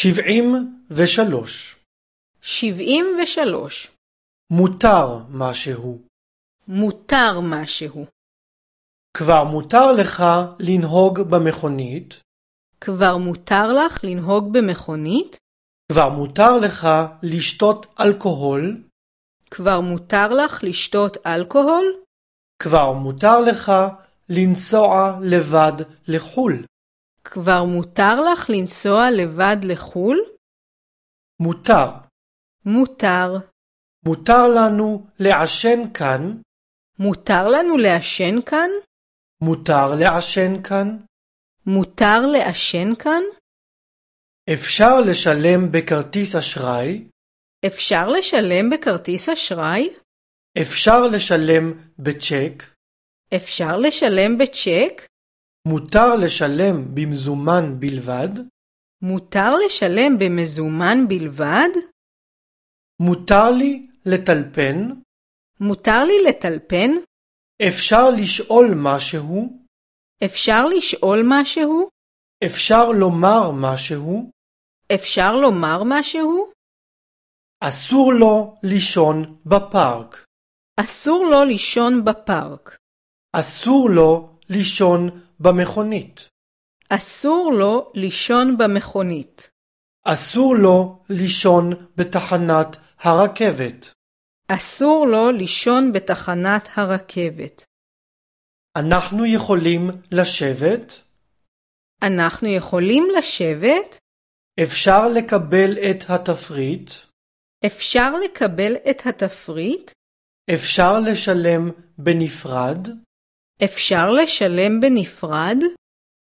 73. 73. מותר משהו. מותר משהו. כבר מותר לך לנהוג במכונית. כבר מותר לך לנהוג במכונית. כבר מותר לך לשתות אלכוהול. כבר מותר לך לשתות אלכוהול. כבר מותר לך לנסוע לבד לחול. כבר מותר לך לנסוע לבד לחול. מותר. מותר. מותר לנו לעשן כאן. מותר לנו לעשן כאן. מותר לעשן כאן. מותר לעשן כאן. אפשר לשלם בכרטיס אשראי. אפשר לשלם בכרטיס אשראי. אפשר לשלם בצ'ק. אפשר לשלם בצ'ק. מותר לשלם במזומן בלבד. מותר לשלם במזומן בלבד. מותר לי לטלפן. מותר לי לטלפן. אפשר לשאול משהו. אפשר לשאול משהו. אפשר לומר משהו. אפשר לומר משהו. אסור לו לישון בפארק. אסור לו לישון בפארק. אסור לו לישון במכונית. אסור לו לישון במכונית. אסור לו לישון בתחנת הרכבת. אסור לו לישון בתחנת הרכבת. אנחנו יכולים לשבת. אנחנו יכולים לשבת. אפשר לקבל את התפריט. אפשר לקבל את התפריט. אפשר לשלם בנפרד. אפשר לשלם בנפרד.